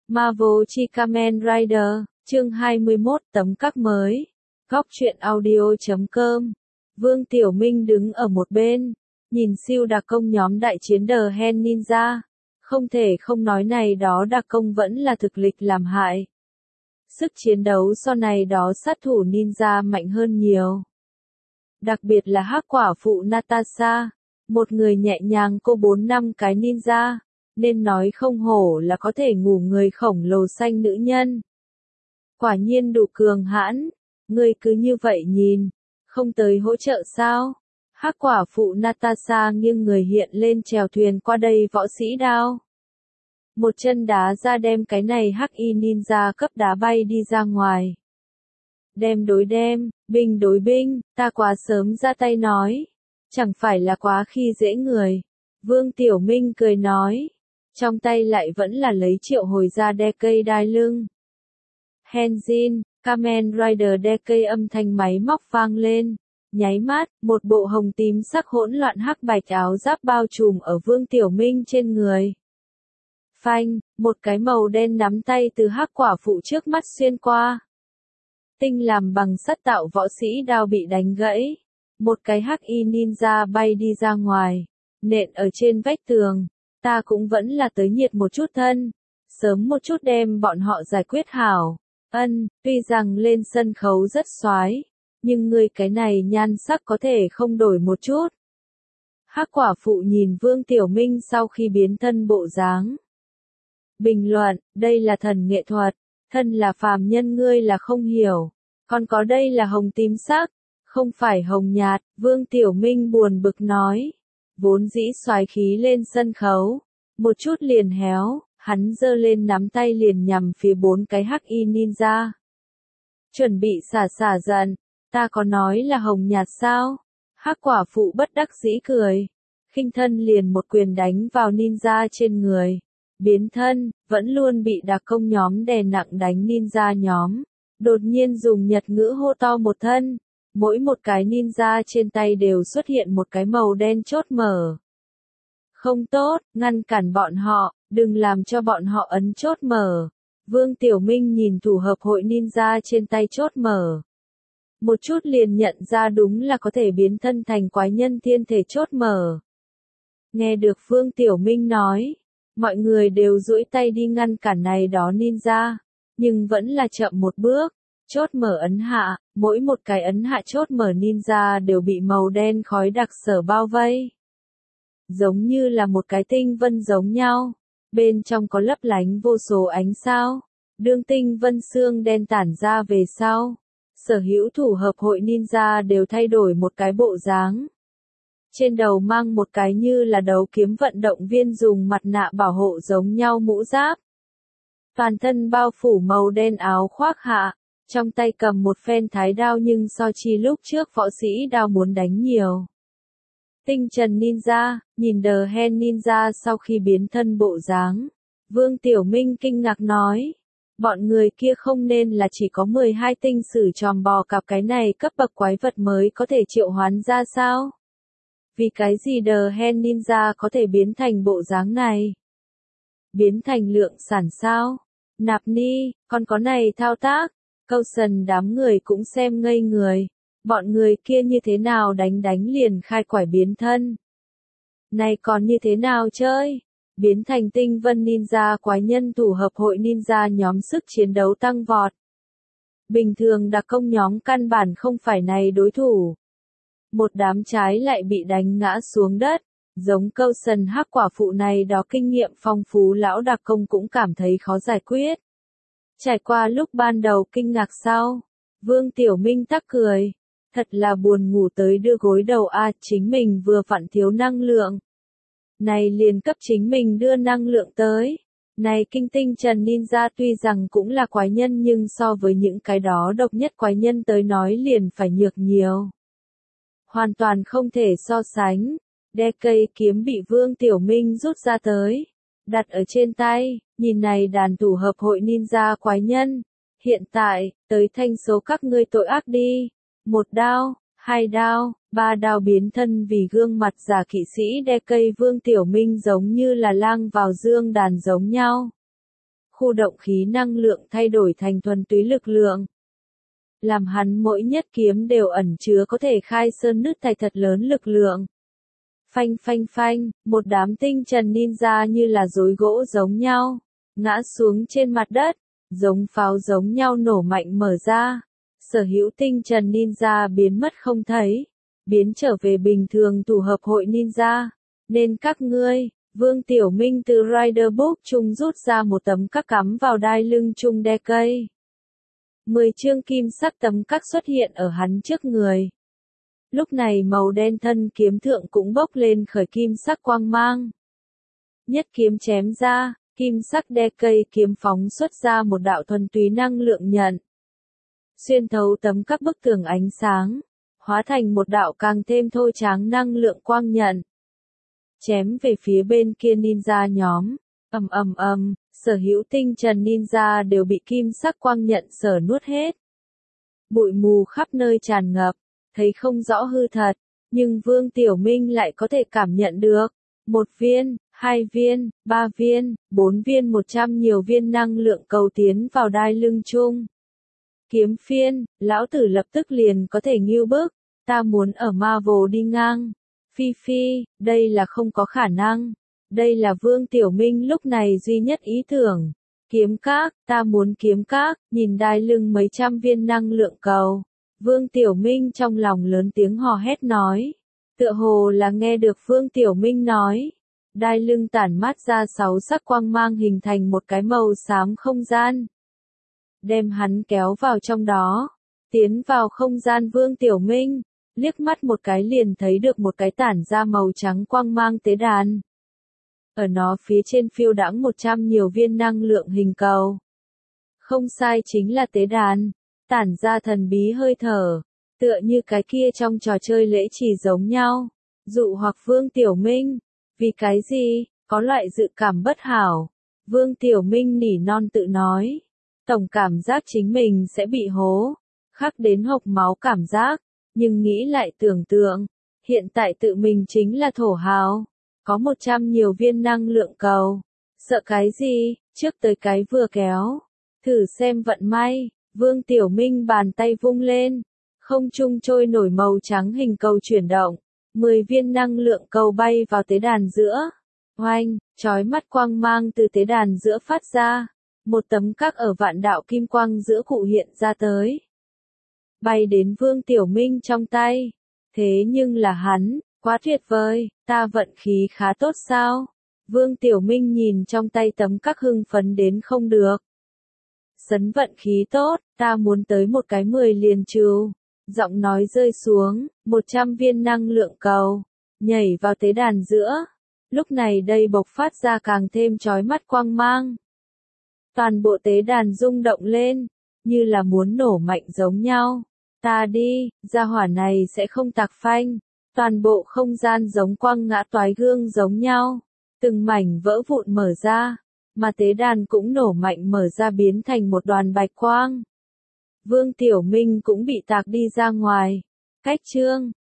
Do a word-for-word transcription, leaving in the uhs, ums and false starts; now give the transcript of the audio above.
Marvel chi Kamen Rider, chương hai mươi mốt tấm các mới. Góc truyện audio chấm com. Vương Tiểu Minh đứng ở một bên, nhìn siêu đặc công nhóm đại chiến The Hen Ninja. Không thể không nói này đó đặc công vẫn là thực lực làm hại. Sức chiến đấu so này đó sát thủ ninja mạnh hơn nhiều. Đặc biệt là hắc quả phụ Natasha, một người nhẹ nhàng cô bốn năm cái ninja, nên nói không hổ là có thể ngủ người khổng lồ xanh nữ nhân. Quả nhiên đủ cường hãn, người cứ như vậy nhìn, không tới hỗ trợ sao? Hắc quả phụ Natasha nghiêng người hiện lên chèo thuyền qua đây võ sĩ đao. Một chân đá ra đem cái này hắc y ninja cấp đá bay đi ra ngoài. Đem đối đem, binh đối binh, ta quá sớm ra tay nói. Chẳng phải là quá khi dễ người. Vương Tiểu Minh cười nói. Trong tay lại vẫn là lấy triệu hồi ra đe cây đai lưng. Henzin, Kamen Rider đe cây âm thanh máy móc vang lên. Nháy mắt, một bộ hồng tím sắc hỗn loạn hắc bạch áo giáp bao trùm ở Vương Tiểu Minh trên người. Phanh, một cái màu đen nắm tay từ hắc quả phụ trước mắt xuyên qua. Tinh làm bằng sắt tạo võ sĩ đao bị đánh gãy. Một cái hắc y ninja bay đi ra ngoài, nện ở trên vách tường. Ta cũng vẫn là tới nhiệt một chút thân, sớm một chút đem bọn họ giải quyết hảo. Ân, tuy rằng lên sân khấu rất xoái, nhưng người cái này nhan sắc có thể không đổi một chút. Hắc quả phụ nhìn Vương Tiểu Minh sau khi biến thân bộ dáng. Bình luận, đây là thần nghệ thuật, thân là phàm nhân ngươi là không hiểu, còn có đây là hồng tím sắc, không phải hồng nhạt, Vương Tiểu Minh buồn bực nói. Vốn dĩ xoái khí lên sân khấu, một chút liền héo, hắn giơ lên nắm tay liền nhằm phía bốn cái hắc y ninja. Chuẩn bị xả xả giận, ta có nói là hồng nhạt sao? Hắc quả phụ bất đắc dĩ cười, khinh thân liền một quyền đánh vào ninja trên người. Biến thân, vẫn luôn bị đặc công nhóm đè nặng đánh ninja nhóm. Đột nhiên dùng Nhật ngữ hô to một thân. Mỗi một cái ninja trên tay đều xuất hiện một cái màu đen chốt mở. Không tốt, ngăn cản bọn họ, đừng làm cho bọn họ ấn chốt mở. Vương Tiểu Minh nhìn thủ hợp hội ninja trên tay chốt mở. Một chút liền nhận ra đúng là có thể biến thân thành quái nhân thiên thể chốt mở. Nghe được Vương Tiểu Minh nói, mọi người đều duỗi tay đi ngăn cản này đó ninja, nhưng vẫn là chậm một bước. Chốt mở ấn hạ, mỗi một cái ấn hạ chốt mở ninja đều bị màu đen khói đặc sở bao vây. Giống như là một cái tinh vân giống nhau, bên trong có lấp lánh vô số ánh sao, đương tinh vân xương đen tản ra về sau. Sở hữu thủ hợp hội ninja đều thay đổi một cái bộ dáng. Trên đầu mang một cái như là đấu kiếm vận động viên dùng mặt nạ bảo hộ giống nhau mũ giáp. Toàn thân bao phủ màu đen áo khoác hạ. Trong tay cầm một phen thái đao nhưng so chi lúc trước võ sĩ đao muốn đánh nhiều. Tinh Trần Ninja, nhìn The Hen Ninja sau khi biến thân bộ dáng. Vương Tiểu Minh kinh ngạc nói. Bọn người kia không nên là chỉ có mười hai tinh sử tròn bò cặp cái này cấp bậc quái vật mới có thể triệu hoán ra sao? Vì cái gì The Hen Ninja có thể biến thành bộ dáng này? Biến thành lượng sản sao? Nạp ni, còn có này thao tác? Câu sần đám người cũng xem ngây người. Bọn người kia như thế nào đánh đánh liền khai quải biến thân. Này còn như thế nào chơi? Biến thành tinh vân ninja quái nhân thủ hợp hội ninja nhóm sức chiến đấu tăng vọt. Bình thường đặc công nhóm căn bản không phải này đối thủ. Một đám trái lại bị đánh ngã xuống đất. Giống câu sần hắc quả phụ này đó kinh nghiệm phong phú lão đặc công cũng cảm thấy khó giải quyết. Trải qua lúc ban đầu kinh ngạc sau, Vương Tiểu Minh tắc cười, thật là buồn ngủ tới đưa gối đầu a, à, chính mình vừa vặn thiếu năng lượng. Này liền cấp chính mình đưa năng lượng tới. Này kinh tinh Trần Ninja tuy rằng cũng là quái nhân nhưng so với những cái đó độc nhất quái nhân tới nói liền phải nhược nhiều. Hoàn toàn không thể so sánh. Đe cây kiếm bị Vương Tiểu Minh rút ra tới. Đặt ở trên tay, nhìn này đàn thủ hợp hội ninja quái nhân. Hiện tại, tới thanh số các ngươi tội ác đi. Một đao, hai đao, ba đao biến thân vì gương mặt giả kỵ sĩ đe cây Vương Tiểu Minh giống như là lang vào dương đàn giống nhau. khu động khí năng lượng thay đổi thành thuần túy lực lượng. Làm hắn mỗi nhất kiếm đều ẩn chứa có thể khai sơn nứt thạch thật lớn lực lượng. Phanh phanh phanh, một đám tinh trần ninja như là rối gỗ giống nhau, ngã xuống trên mặt đất, giống pháo giống nhau nổ mạnh mở ra. Sở hữu tinh trần ninja biến mất không thấy, biến trở về bình thường tụ hợp hội ninja. Nên các ngươi, Vương Tiểu Minh từ Rider Book chung rút ra một tấm các cắm vào đai lưng chung đe cây. Mười chương kim sắc tấm các xuất hiện ở hắn trước người. Lúc này màu đen thân kiếm thượng cũng bốc lên khởi kim sắc quang mang. Nhất kiếm chém ra, kim sắc đe cây kiếm phóng xuất ra một đạo thuần túy năng lượng nhận. Xuyên thấu tấm các bức tường ánh sáng, hóa thành một đạo càng thêm thôi tráng năng lượng quang nhận. Chém về phía bên kia ninja nhóm, ầm ầm ầm, sở hữu tinh trần ninja đều bị kim sắc quang nhận sở nuốt hết. Bụi mù khắp nơi tràn ngập, thấy không rõ hư thật, nhưng Vương Tiểu Minh lại có thể cảm nhận được. Một viên, hai viên, ba viên, bốn viên một trăm nhiều viên năng lượng cầu tiến vào đai lưng chung. Kiếm phiên, lão tử lập tức liền có thể nghiêu bức, ta muốn ở Marvel đi ngang. Phi phi, đây là không có khả năng. Đây là Vương Tiểu Minh lúc này duy nhất ý tưởng. Kiếm các, ta muốn kiếm các, nhìn đai lưng mấy trăm viên năng lượng cầu. Vương Tiểu Minh trong lòng lớn tiếng hò hét nói. Tựa hồ là nghe được Vương Tiểu Minh nói. Đai lưng tản mát ra sáu sắc quang mang hình thành một cái màu xám không gian. Đem hắn kéo vào trong đó. Tiến vào không gian Vương Tiểu Minh. Liếc mắt một cái liền thấy được một cái tản ra màu trắng quang mang tế đàn. Ở nó phía trên phiêu đãng một trăm nhiều viên năng lượng hình cầu. Không sai chính là tế đàn, tản ra thần bí hơi thở, tựa như cái kia trong trò chơi lễ chỉ giống nhau. Dụ hoặc Vương Tiểu Minh, vì cái gì, có loại dự cảm bất hảo. Vương Tiểu Minh nỉ non tự nói, tổng cảm giác chính mình sẽ bị hố, khắc đến hộc máu cảm giác. Nhưng nghĩ lại tưởng tượng, hiện tại tự mình chính là thổ hào, có một trăm nhiều viên năng lượng cầu, sợ cái gì, trước tới cái vừa kéo, thử xem vận may. Vương Tiểu Minh bàn tay vung lên, không trung trôi nổi màu trắng hình cầu chuyển động, mười viên năng lượng cầu bay vào tế đàn giữa, oanh, chói mắt quang mang từ tế đàn giữa phát ra, một tấm các ở vạn đạo kim quang giữa cụ hiện ra tới. Bay đến Vương Tiểu Minh trong tay. Thế nhưng là hắn, quá tuyệt vời, ta vận khí khá tốt sao? Vương Tiểu Minh nhìn trong tay tấm các hưng phấn đến không được. Sấn vận khí tốt, ta muốn tới một cái mười liền trừ. Giọng nói rơi xuống, một trăm viên năng lượng cầu, nhảy vào tế đàn giữa. Lúc này đây bộc phát ra càng thêm chói mắt quang mang. Toàn bộ tế đàn rung động lên, như là muốn nổ mạnh giống nhau. Ta đi, gia hỏa này sẽ không tạc phanh. Toàn bộ không gian giống quăng ngã toái gương giống nhau. Từng mảnh vỡ vụn mở ra, mà tế đàn cũng nổ mạnh mở ra biến thành một đoàn bạch quang. Vương Tiểu Minh cũng bị tạc đi ra ngoài. Cách chương